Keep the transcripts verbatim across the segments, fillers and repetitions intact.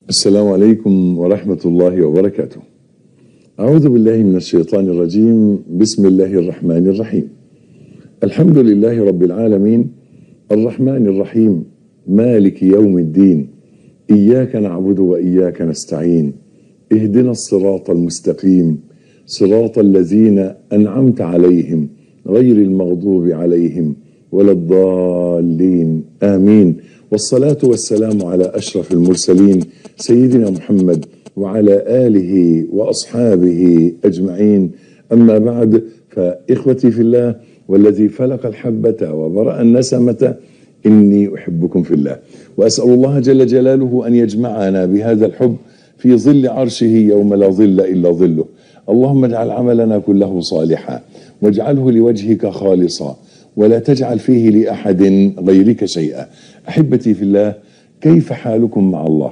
السلام عليكم ورحمة الله وبركاته. أعوذ بالله من الشيطان الرجيم. بسم الله الرحمن الرحيم. الحمد لله رب العالمين، الرحمن الرحيم، مالك يوم الدين، إياك نعبد وإياك نستعين، اهدنا الصراط المستقيم، صراط الذين أنعمت عليهم غير المغضوب عليهم ولا الضالين، آمين. والصلاة والسلام على أشرف المرسلين سيدنا محمد وعلى آله وأصحابه أجمعين، أما بعد، فإخوتي في الله والذي فلق الحبة وبرأ النسمة إني أحبكم في الله، وأسأل الله جل جلاله أن يجمعنا بهذا الحب في ظل عرشه يوم لا ظل إلا ظله. اللهم اجعل عملنا كله صالحا واجعله لوجهك خالصا ولا تجعل فيه لأحد غيرك شيئا. أحبتي في الله، كيف حالكم مع الله؟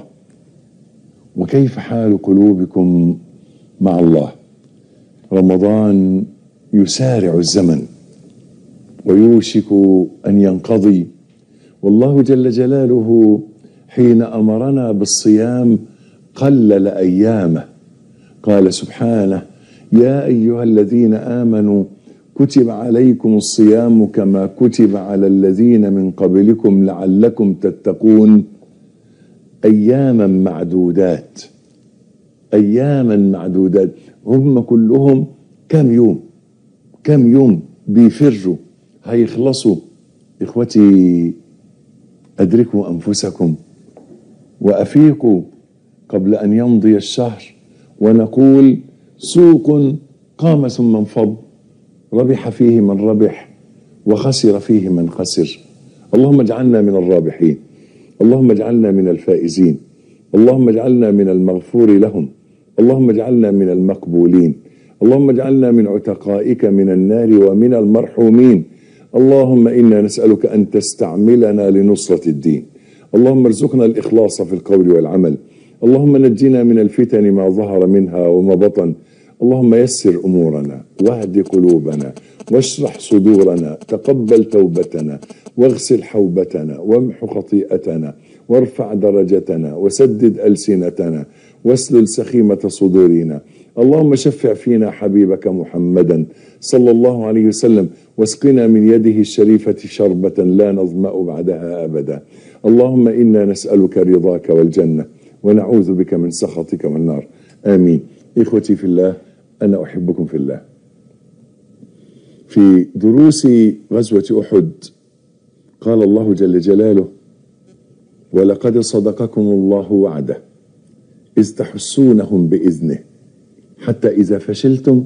وكيف حال قلوبكم مع الله؟ رمضان يسارع الزمن ويوشك أن ينقضي، والله جل جلاله حين أمرنا بالصيام قلل أيامه، قال سبحانه: يا أيها الذين آمنوا كتب عليكم الصيام كما كتب على الذين من قبلكم لعلكم تتقون، أياما معدودات. أياما معدودات، هم كلهم كم يوم كم يوم بيفروا هيخلصوا. إخوتي، أدركوا أنفسكم وأفيقوا قبل أن يمضي الشهر ونقول: سوق قام ثم انفض، ربح فيه من ربح وخسر فيه من خسر. اللهم اجعلنا من الرابحين، اللهم اجعلنا من الفائزين، اللهم اجعلنا من المغفور لهم، اللهم اجعلنا من المقبولين، اللهم اجعلنا من عتقائك من النار ومن المرحومين. اللهم إنا نسألك أن تستعملنا لنصرة الدين، اللهم ارزقنا الإخلاص في القول والعمل، اللهم نجنا من الفتن ما ظهر منها وما بطن، اللهم يسر أمورنا واهد قلوبنا واشرح صدورنا، تقبل توبتنا واغسل حوبتنا وامح خطيئتنا وارفع درجتنا وسدد ألسنتنا واسلل سخيمة صدورنا. اللهم شفع فينا حبيبك محمدا صلى الله عليه وسلم واسقنا من يده الشريفة شربة لا نظمأ بعدها أبدا. اللهم إنا نسألك رضاك والجنة ونعوذ بك من سخطك والنار، آمين. إخوتي في الله، أنا أحبكم في الله. في دروس غزوة أحد قال الله جل جلاله: ولقد صدقكم الله وعده إذ تحسونهم بإذنه حتى إذا فشلتم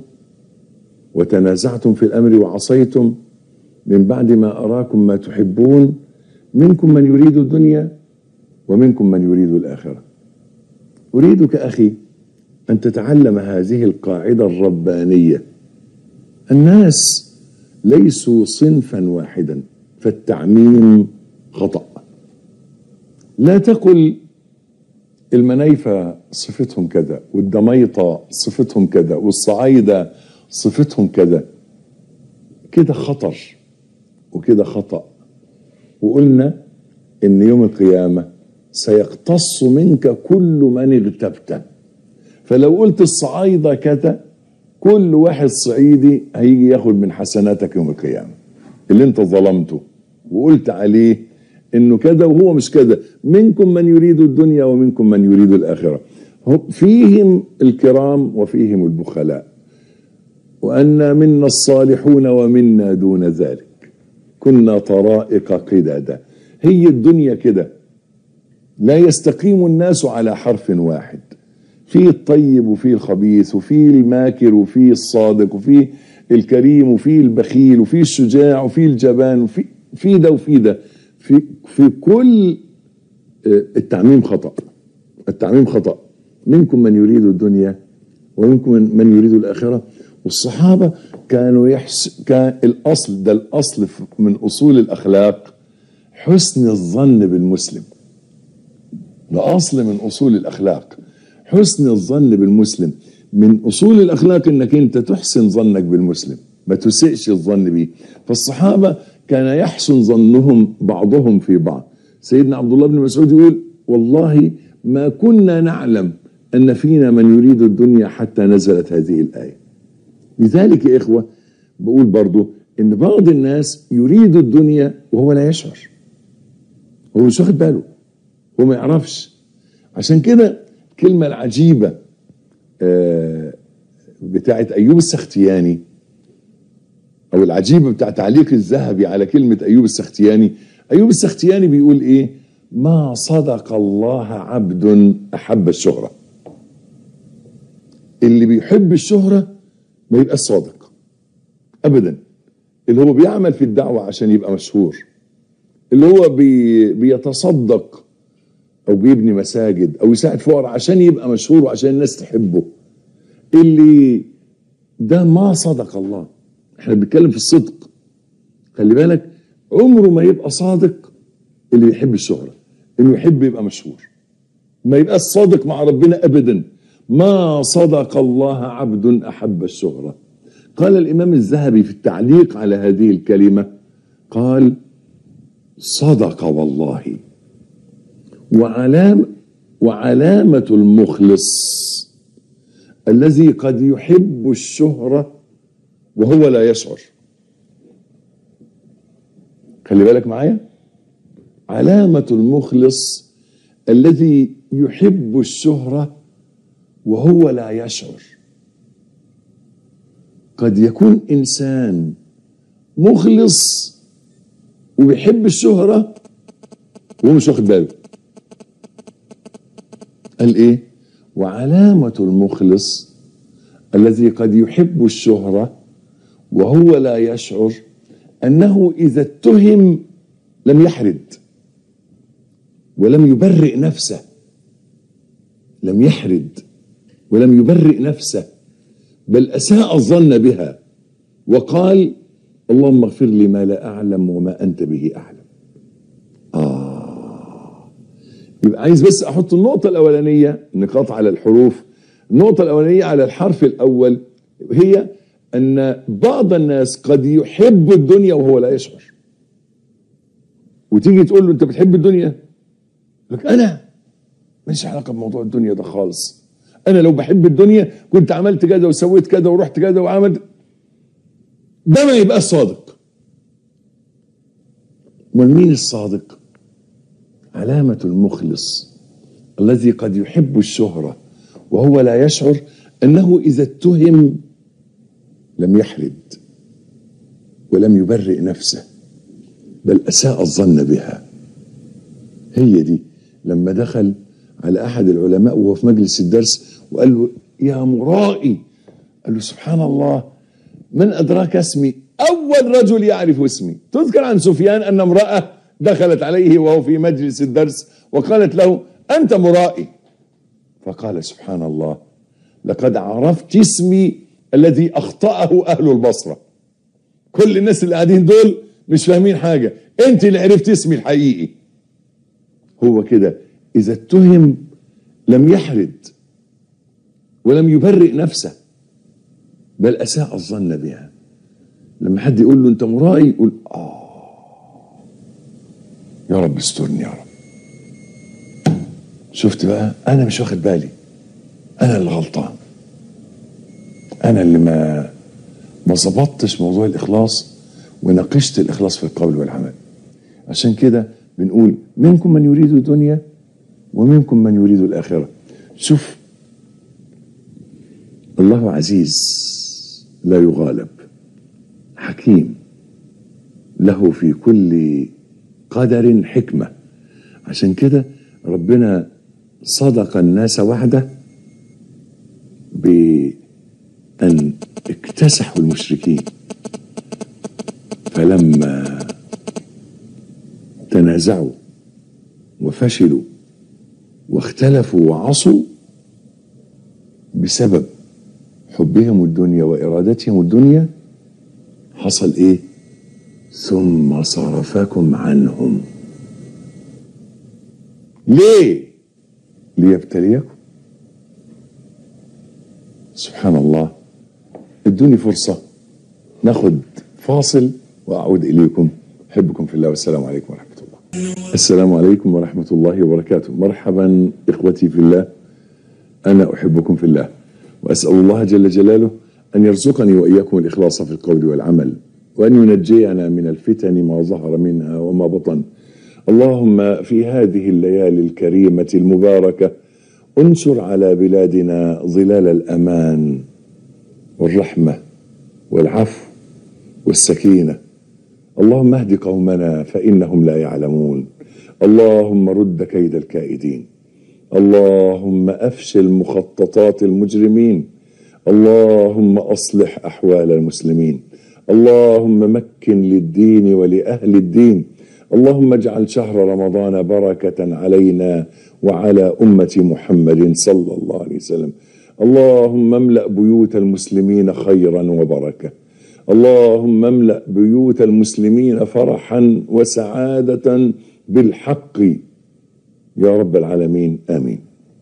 وتنازعتم في الأمر وعصيتم من بعد ما أراكم ما تحبون منكم من يريد الدنيا ومنكم من يريد الآخرة. أريدك أخي أن تتعلم هذه القاعدة الربانية: الناس ليسوا صنفا واحدا، فالتعميم خطأ. لا تقل المنايفة صفتهم كذا، والدميطة صفتهم كذا، والصعايدة صفتهم كذا، كده خطر وكده خطأ. وقلنا إن يوم القيامة سيقتص منك كل من اغتبته، فلو قلت الصعايدة كذا، كل واحد صعيدي هيجي ياخد من حسناتك يوم القيامة اللي انت ظلمته وقلت عليه انه كذا وهو مش كذا. منكم من يريد الدنيا ومنكم من يريد الآخرة، فيهم الكرام وفيهم البخلاء، وأن منا الصالحون ومنا دون ذلك، كنا طرائق قددا. هي الدنيا كده، لا يستقيم الناس على حرف واحد، في الطيب وفي الخبيث، وفي الماكر وفي الصادق، وفي الكريم وفي البخيل، وفي الشجاع وفي الجبان، وفي في ده وفي ده، في في كل التعميم خطأ. التعميم خطأ. منكم من يريد الدنيا ومنكم من يريد الآخرة. والصحابة كانوا يحس كان الأصل ده الأصل من أصول الأخلاق حسن الظن بالمسلم. ده أصل من أصول الأخلاق، حسن الظن بالمسلم. من أصول الأخلاق إنك أنت تحسن ظنك بالمسلم، ما تسئش الظن به. فالصحابة كان يحسن ظنهم بعضهم في بعض. سيدنا عبد الله بن مسعود يقول: والله ما كنا نعلم أن فينا من يريد الدنيا حتى نزلت هذه الآية. لذلك يا إخوة بقول برضو إن بعض الناس يريد الدنيا وهو لا يشعر، هو مش واخد باله، هو ما يعرفش. عشان كده الكلمة العجيبة آه بتاعت أيوب السختياني، أو العجيبة بتاع تعليق الذهبي على كلمة أيوب السختياني. أيوب السختياني بيقول إيه؟ ما صدق الله عبد أحب الشهرة. اللي بيحب الشهرة ما يبقى صادق أبدا. اللي هو بيعمل في الدعوة عشان يبقى مشهور، اللي هو بي بيتصدق أو بيبني مساجد أو يساعد فقراء عشان يبقى مشهور وعشان الناس تحبه، اللي ده ما صدق الله. احنا بنتكلم في الصدق، خلي بالك، عمره ما يبقى صادق اللي يحب الشهرة، انه يحب يبقى مشهور، ما يبقى صادق مع ربنا ابدا. ما صدق الله عبد احب الشهرة. قال الامام الذهبي في التعليق على هذه الكلمة، قال صدق والله، وعلام وعلامة المخلص الذي قد يحب الشهرة وهو لا يشعر. خلي بالك معايا، علامة المخلص الذي يحب الشهرة وهو لا يشعر. قد يكون إنسان مخلص وبيحب الشهرة وهو مش واخد باله. قال إيه؟ وعلامة المخلص الذي قد يحب الشهرة وهو لا يشعر أنه إذا اتهم لم يحرد ولم يبرئ نفسه، لم يحرد ولم يبرئ نفسه، بل أساء الظن بها وقال اللهم اغفر لي ما لا أعلم وما أنت به أعلم. آه يبقى عايز بس أحط النقطة الأولانية، نقاط على الحروف. النقطة الأولانية على الحرف الأول هي أن بعض الناس قد يحب الدنيا وهو لا يشعر. وتيجي تقول له أنت بتحب الدنيا؟ لك أنا ماليش علاقة بموضوع الدنيا ده خالص، أنا لو بحب الدنيا كنت عملت كذا وسويت كذا ورحت كذا وعملت. ده ما يبقى صادق. ومين الصادق؟ علامة المخلص الذي قد يحب الشهرة وهو لا يشعر أنه إذا اتهم لم يحرد ولم يبرئ نفسه، بل أساء الظن بها. هي دي لما دخل على أحد العلماء وهو في مجلس الدرس وقال له يا مرائي، قال له سبحان الله، من أدراك اسمي؟ أول رجل يعرف اسمي. تذكر عن سفيان أن امرأة دخلت عليه وهو في مجلس الدرس وقالت له أنت مرائي، فقال سبحان الله لقد عرفت اسمي الذي أخطأه أهل البصرة. كل الناس اللي قاعدين دول مش فاهمين حاجة، أنت اللي عرفت اسمي الحقيقي. هو كده، إذا اتهم لم يحرد ولم يبرئ نفسه، بل أساء الظن بها. لما حد يقول له أنت مرائي يقول آه يا رب استرني يا رب، شفت بقى أنا مش واخد بالي، أنا اللي غلطان، أنا اللي ما ما ظبطتش موضوع الإخلاص وناقشت الإخلاص في القول والعمل. عشان كده بنقول منكم من يريد الدنيا ومنكم من يريد الآخرة. شوف، الله عزيز لا يغالب، حكيم، له في كل قدر حكمة. عشان كده ربنا صدق الناس وحده بأن اكتسحوا المشركين، فلما تنازعوا وفشلوا واختلفوا وعصوا بسبب حبهم الدنيا وإرادتهم الدنيا، حصل إيه؟ ثم صرفكم عنهم. ليه؟ ليبتليكم. سبحان الله. ادوني فرصة ناخد فاصل وأعود إليكم. أحبكم في الله والسلام عليكم ورحمة الله. السلام عليكم ورحمة الله وبركاته. مرحبا إخوتي في الله، أنا أحبكم في الله، وأسأل الله جل جلاله أن يرزقني وإياكم الإخلاص في القول والعمل، وأن ينجينا من الفتن ما ظهر منها وما بطن. اللهم في هذه الليالي الكريمة المباركة انشر على بلادنا ظلال الأمان والرحمة والعفو والسكينة. اللهم اهد قومنا فإنهم لا يعلمون. اللهم رد كيد الكائدين. اللهم أفشل مخططات المجرمين. اللهم أصلح أحوال المسلمين. اللهم مكن للدين ولأهل الدين. اللهم اجعل شهر رمضان بركة علينا وعلى أمة محمد صلى الله عليه وسلم. اللهم املأ بيوت المسلمين خيرا وبركة. اللهم املأ بيوت المسلمين فرحا وسعادة بالحق يا رب العالمين، آمين.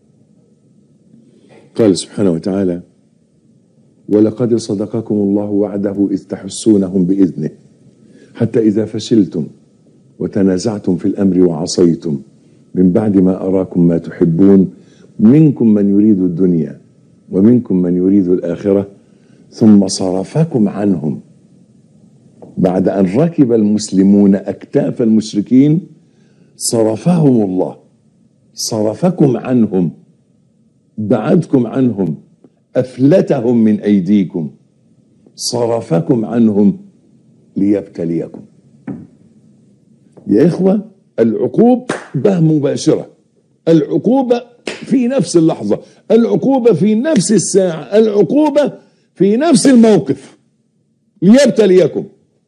قال سبحانه وتعالى: ولقد صدقكم الله وعده إذ تحسونهم بإذنه حتى إذا فشلتم وتنازعتم في الأمر وعصيتم من بعد ما أراكم ما تحبون منكم من يريد الدنيا ومنكم من يريد الآخرة ثم صرفكم عنهم بعد أن ركب المسلمون أكتاف المشركين. صرفهم الله، صرفكم عنهم، بعدكم عنهم، أفلتهم من أيديكم، صرفكم عنهم ليبتليكم. يا إخوة، العقوبة مباشرة، العقوبة في نفس اللحظة، العقوبة في نفس الساعة، العقوبة في نفس الموقف ليبتليكم.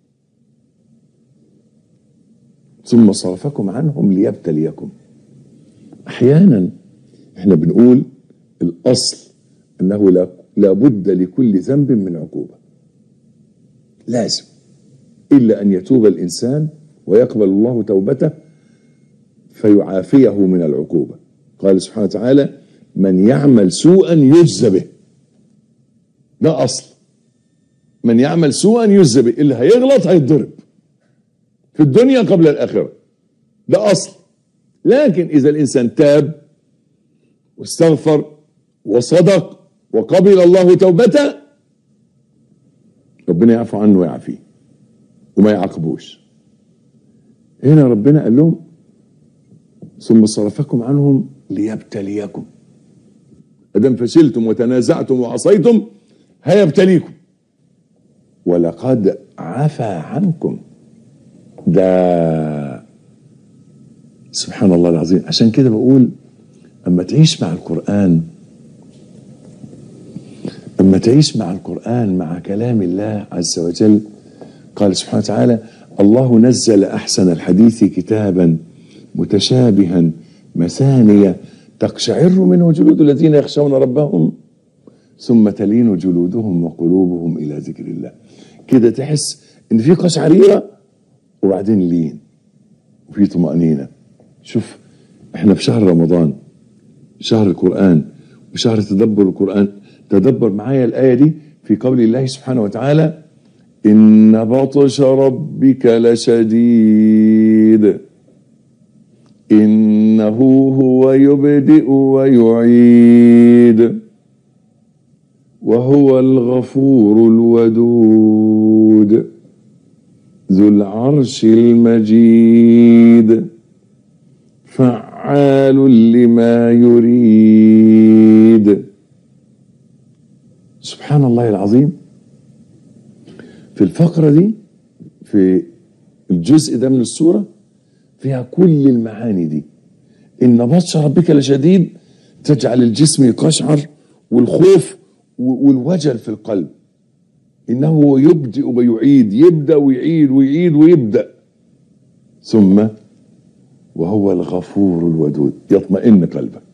ثم صرفكم عنهم ليبتليكم. أحيانا احنا بنقول الأصل أنه لا, لا بد لكل ذنب من عقوبة، لازم، إلا أن يتوب الإنسان ويقبل الله توبته فيعافيه من العقوبة. قال سبحانه وتعالى: من يعمل سوءا يجزى به. ده أصل، من يعمل سوءا يجزى به، اللي هيغلط هيتضرب في الدنيا قبل الآخرة، ده أصل. لكن إذا الإنسان تاب واستغفر وصدق وقبل الله توبته، ربنا يعفو عنه ويعافيه وما يعاقبوش. هنا ربنا قال لهم: ثم صرفكم عنهم ليبتليكم. أدام فشلتم وتنازعتم وعصيتم هيبتليكم. ولقد عفا عنكم. ده سبحان الله العظيم. عشان كده بقول أما تعيش مع القرآن، أما تعيش مع القرآن مع كلام الله عز وجل، قال سبحانه وتعالى: الله نزل أحسن الحديث كتابا متشابها مثانية تقشعر منه جلود الذين يخشون ربهم ثم تلين جلودهم وقلوبهم إلى ذكر الله. كده تحس إن في قشعريرة وبعدين لين وفي طمأنينة. شوف، احنا في شهر رمضان، شهر القرآن وشهر تدبر القرآن. تدبر معايا الآية دي في قول الله سبحانه وتعالى: إن بطش ربك لشديد إنه هو يبدئ ويعيد وهو الغفور الودود ذو العرش المجيد فعال لما يريد. سبحان الله العظيم. في الفقرة دي، في الجزء ده من السورة، فيها كل المعاني دي. إن بطش ربك لشديد تجعل الجسم يقشعر والخوف والوجل في القلب. إنه يبدئ ويعيد، يبدأ ويعيد ويعيد ويبدأ. ثم وهو الغفور الودود، يطمئن قلبك.